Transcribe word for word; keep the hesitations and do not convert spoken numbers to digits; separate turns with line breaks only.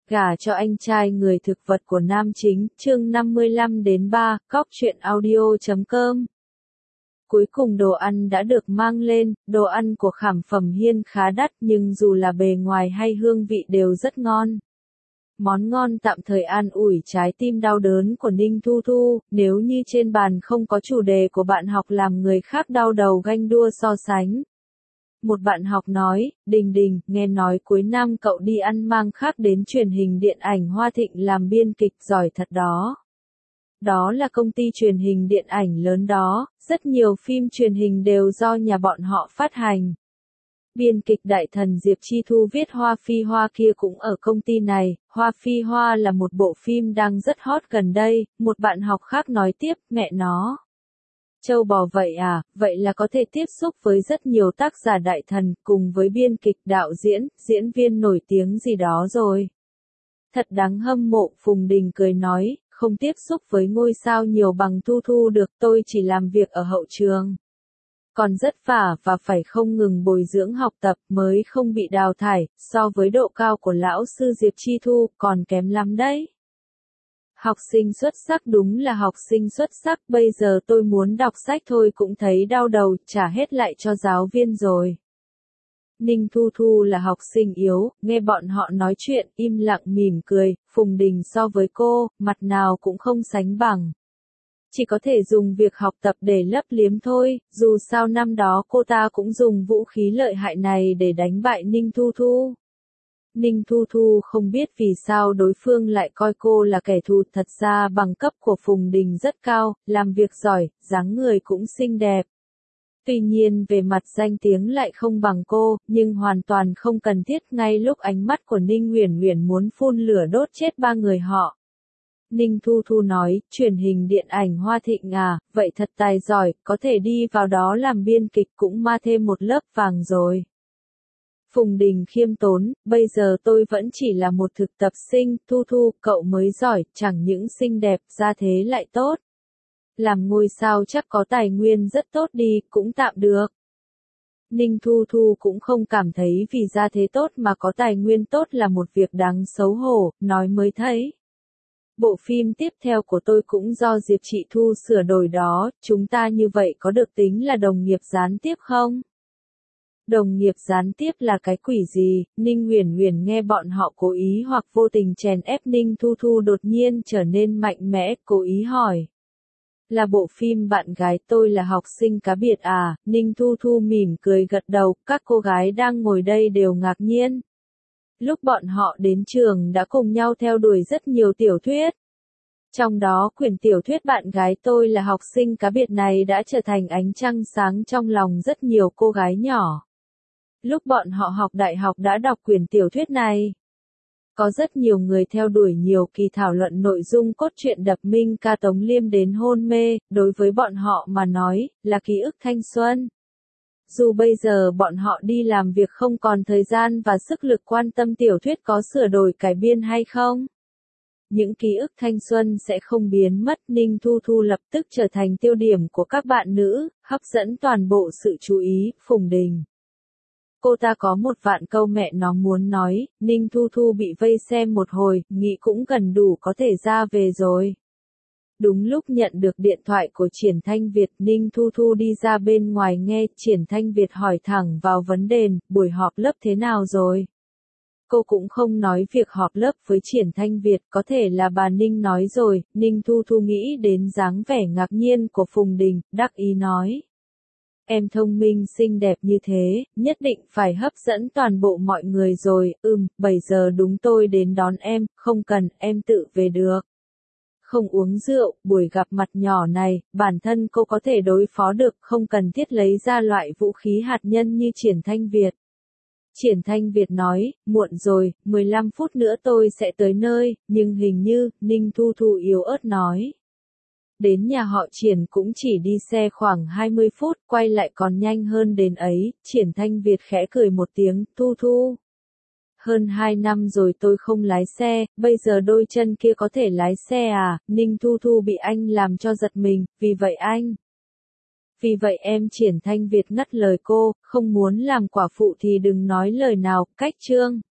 Gả cho anh trai người thực vật của nam chính, chương năm mươi lăm đến ba, cóc truyện audio chấm com. Cuối cùng đồ ăn đã được mang lên, đồ ăn của Khảm Phẩm Hiên khá đắt nhưng dù là bề ngoài hay hương vị đều rất ngon. Món ngon tạm thời an ủi trái tim đau đớn của Ninh Thu Thu, nếu như trên bàn không có chủ đề của bạn học làm người khác đau đầu ganh đua so sánh. Một bạn học nói, Đình Đình, nghe nói cuối năm cậu đi ăn mang khác đến truyền hình điện ảnh Hoa Thịnh làm biên kịch giỏi thật đó. Đó là công ty truyền hình điện ảnh lớn đó, rất nhiều phim truyền hình đều do nhà bọn họ phát hành. Biên kịch đại thần Diệp Chi Thu viết Hoa Phi Hoa kia cũng ở công ty này, Hoa Phi Hoa là một bộ phim đang rất hot gần đây, một bạn học khác nói tiếp, mẹ nó. Châu bò vậy à, vậy là có thể tiếp xúc với rất nhiều tác giả đại thần, cùng với biên kịch, đạo diễn, diễn viên nổi tiếng gì đó rồi. Thật đáng hâm mộ, Phùng Đình cười nói, không tiếp xúc với ngôi sao nhiều bằng Thu Thu được, tôi chỉ làm việc ở hậu trường. Còn rất vả và phải không ngừng bồi dưỡng học tập mới không bị đào thải, so với độ cao của lão sư Diệp Chi Thu, còn kém lắm đấy. Học sinh xuất sắc đúng là học sinh xuất sắc, bây giờ tôi muốn đọc sách thôi cũng thấy đau đầu, trả hết lại cho giáo viên rồi. Ninh Thu Thu là học sinh yếu, nghe bọn họ nói chuyện, im lặng mỉm cười, Phùng Đình so với cô, mặt nào cũng không sánh bằng. Chỉ có thể dùng việc học tập để lấp liếm thôi, dù sao năm đó cô ta cũng dùng vũ khí lợi hại này để đánh bại Ninh Thu Thu. Ninh Thu Thu không biết vì sao đối phương lại coi cô là kẻ thù, thật ra bằng cấp của Phùng Đình rất cao, làm việc giỏi, dáng người cũng xinh đẹp. Tuy nhiên về mặt danh tiếng lại không bằng cô, nhưng hoàn toàn không cần thiết ngay lúc ánh mắt của Ninh Uyển Uyển muốn phun lửa đốt chết ba người họ. Ninh Thu Thu nói, truyền hình điện ảnh Hoa Thịnh à, vậy thật tài giỏi, có thể đi vào đó làm biên kịch cũng ma thêm một lớp vàng rồi. Phùng Đình khiêm tốn, bây giờ tôi vẫn chỉ là một thực tập sinh, Thu Thu, cậu mới giỏi, chẳng những xinh đẹp, ra thế lại tốt. Làm ngôi sao chắc có tài nguyên rất tốt đi, cũng tạm được. Ninh Thu Thu cũng không cảm thấy vì ra thế tốt mà có tài nguyên tốt là một việc đáng xấu hổ, nói mới thấy. Bộ phim tiếp theo của tôi cũng do Diệp Chị Thu sửa đổi đó, chúng ta như vậy có được tính là đồng nghiệp gián tiếp không? Đồng nghiệp gián tiếp là cái quỷ gì? Ninh Uyển Uyển nghe bọn họ cố ý hoặc vô tình chèn ép Ninh Thu Thu đột nhiên trở nên mạnh mẽ, cố ý hỏi. Là bộ phim Bạn gái tôi là học sinh cá biệt à? Ninh Thu Thu mỉm cười gật đầu, các cô gái đang ngồi đây đều ngạc nhiên. Lúc bọn họ đến trường đã cùng nhau theo đuổi rất nhiều tiểu thuyết. Trong đó quyển tiểu thuyết Bạn gái tôi là học sinh cá biệt này đã trở thành ánh trăng sáng trong lòng rất nhiều cô gái nhỏ. Lúc bọn họ học đại học đã đọc quyển tiểu thuyết này. Có rất nhiều người theo đuổi nhiều kỳ thảo luận nội dung cốt truyện đập Minh Ca Tống Liêm đến hôn mê, đối với bọn họ mà nói, là ký ức thanh xuân. Dù bây giờ bọn họ đi làm việc không còn thời gian và sức lực quan tâm tiểu thuyết có sửa đổi cải biên hay không. Những ký ức thanh xuân sẽ không biến mất, Ninh Thu Thu lập tức trở thành tiêu điểm của các bạn nữ, hấp dẫn toàn bộ sự chú ý, Phùng Đình. Cô ta có một vạn câu mẹ nó muốn nói, Ninh Thu Thu bị vây xem một hồi, nghĩ cũng gần đủ có thể ra về rồi. Đúng lúc nhận được điện thoại của Triển Thanh Việt, Ninh Thu Thu đi ra bên ngoài nghe, Triển Thanh Việt hỏi thẳng vào vấn đề, buổi họp lớp thế nào rồi? Cô cũng không nói việc họp lớp với Triển Thanh Việt, có thể là bà Ninh nói rồi, Ninh Thu Thu nghĩ đến dáng vẻ ngạc nhiên của Phùng Đình, đắc ý nói. Em thông minh xinh đẹp như thế, nhất định phải hấp dẫn toàn bộ mọi người rồi, ừm, bảy giờ đúng tôi đến đón em, không cần, em tự về được. Không uống rượu, buổi gặp mặt nhỏ này, bản thân cô có thể đối phó được, không cần thiết lấy ra loại vũ khí hạt nhân như Triển Thanh Việt. Triển Thanh Việt nói, muộn rồi, mười lăm phút nữa tôi sẽ tới nơi, nhưng hình như, Ninh Thu Thu yếu ớt nói. Đến nhà họ Triển cũng chỉ đi xe khoảng hai mươi phút, quay lại còn nhanh hơn đến ấy, Triển Thanh Việt khẽ cười một tiếng, Thu Thu. Hơn hai năm rồi tôi không lái xe, bây giờ đôi chân kia có thể lái xe à, Ninh Thu Thu bị anh làm cho giật mình, vì vậy anh. Vì vậy em Triển Thanh Việt ngắt lời cô, không muốn làm quả phụ thì đừng nói lời nào, cách chương.